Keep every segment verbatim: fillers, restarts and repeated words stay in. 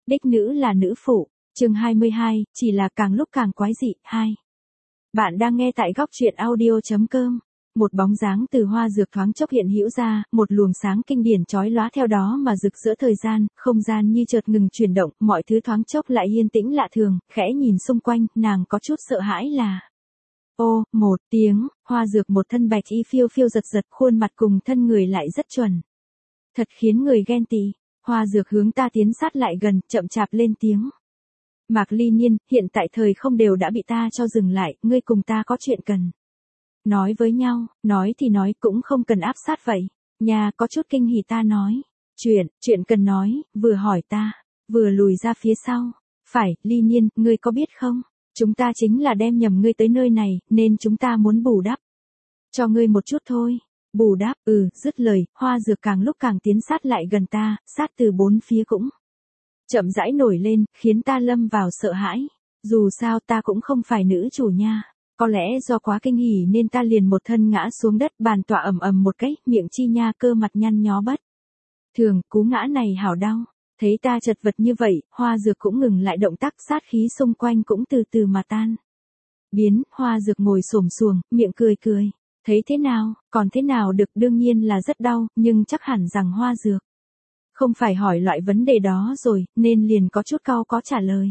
Đích nữ là nữ phụ, chương hai mươi hai, chỉ là càng lúc càng quái dị, hai. Bạn đang nghe tại góc truyện audio chấm com. Một bóng dáng từ hoa dược thoáng chốc hiện hữu ra, một luồng sáng kinh điển chói lóa theo đó mà rực rỡ thời gian, không gian như chợt ngừng chuyển động, mọi thứ thoáng chốc lại yên tĩnh lạ thường, khẽ nhìn xung quanh, nàng có chút sợ hãi là. Ô, một tiếng, hoa dược một thân bạch y phiêu phiêu giật giật, khuôn mặt cùng thân người lại rất chuẩn. Thật khiến người ghen tị, hoa dược hướng ta tiến sát lại gần, chậm chạp lên tiếng. Mạc Ly Nhiên, hiện tại thời không đều đã bị ta cho dừng lại, ngươi cùng ta có chuyện cần. Nói với nhau, nói thì nói cũng không cần áp sát vậy. Nhà có chút kinh hỉ ta nói. Chuyện, chuyện cần nói, vừa hỏi ta, vừa lùi ra phía sau. Phải, Ly Nhiên, ngươi có biết không? Chúng ta chính là đem nhầm ngươi tới nơi này, nên chúng ta muốn bù đắp. Cho ngươi một chút thôi. Bù đắp, ừ, dứt lời, hoa dược càng lúc càng tiến sát lại gần ta, sát từ bốn phía cũng. Chậm rãi nổi lên, khiến ta lâm vào sợ hãi. Dù sao ta cũng không phải nữ chủ nha. Có lẽ do quá kinh hỉ nên ta liền một thân ngã xuống đất, bàn tọa ầm ầm một cái, miệng chi nha cơ mặt nhăn nhó bất. Thường, cú ngã này hảo đau. Thấy ta chật vật như vậy, hoa dược cũng ngừng lại động tác, sát khí xung quanh cũng từ từ mà tan. Biến, hoa dược ngồi xổm xuồng, miệng cười cười. Thấy thế nào, còn thế nào được, đương nhiên là rất đau, nhưng chắc hẳn rằng hoa dược không phải hỏi loại vấn đề đó rồi, nên liền có chút cau có trả lời.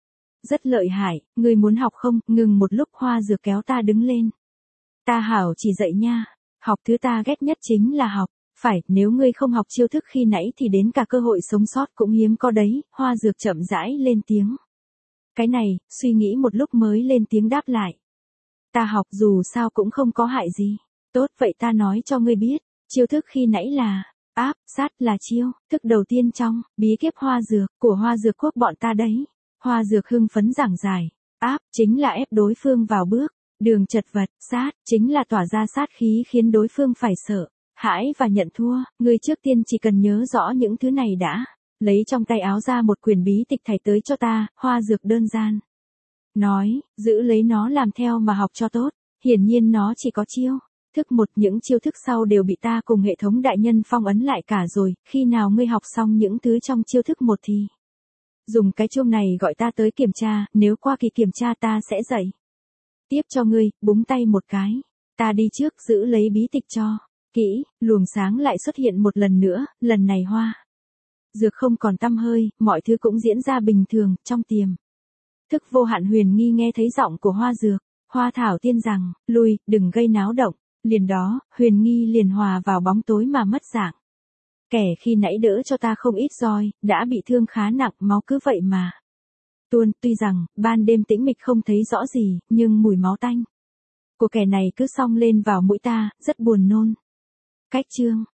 Rất lợi hại, ngươi muốn học không? Ngừng một lúc, hoa dược kéo ta đứng lên. Ta hảo chỉ dạy nha, học thứ ta ghét nhất chính là học. Phải, nếu ngươi không học chiêu thức khi nãy thì đến cả cơ hội sống sót cũng hiếm có đấy, hoa dược chậm rãi lên tiếng. Cái này, suy nghĩ một lúc mới lên tiếng đáp lại. Ta học dù sao cũng không có hại gì. Tốt vậy ta nói cho ngươi biết, chiêu thức khi nãy là, áp, sát là chiêu, thức đầu tiên trong, bí kíp hoa dược, của hoa dược quốc bọn ta đấy. Hoa dược hưng phấn giảng giải, áp, chính là ép đối phương vào bước, đường chật vật, sát, chính là tỏa ra sát khí khiến đối phương phải sợ, hãi và nhận thua, ngươi trước tiên chỉ cần nhớ rõ những thứ này đã. Lấy trong tay áo ra một quyển bí tịch thảy tới cho ta, hoa dược đơn giản. Nói, giữ lấy nó làm theo mà học cho tốt, hiển nhiên nó chỉ có chiêu. Thức một, những chiêu thức sau đều bị ta cùng hệ thống đại nhân phong ấn lại cả rồi, khi nào ngươi học xong những thứ trong chiêu thức một thì dùng cái chuông này gọi ta tới kiểm tra, nếu qua kỳ kiểm tra ta sẽ dạy tiếp cho ngươi, búng tay một cái. Ta đi trước giữ lấy bí tịch cho kỹ, luồng sáng lại xuất hiện một lần nữa, lần này hoa dược không còn tăm hơi, mọi thứ cũng diễn ra bình thường, trong tiềm thức vô hạn huyền nghi nghe thấy giọng của hoa dược. Hoa thảo tiên rằng, lui, đừng gây náo động. Liền đó, huyền nghi liền hòa vào bóng tối mà mất dạng. Kẻ khi nãy đỡ cho ta không ít roi, đã bị thương khá nặng, máu cứ vậy mà tuôn, tuy rằng, ban đêm tĩnh mịch không thấy rõ gì, nhưng mùi máu tanh của kẻ này cứ xông lên vào mũi ta, rất buồn nôn. Cách chương,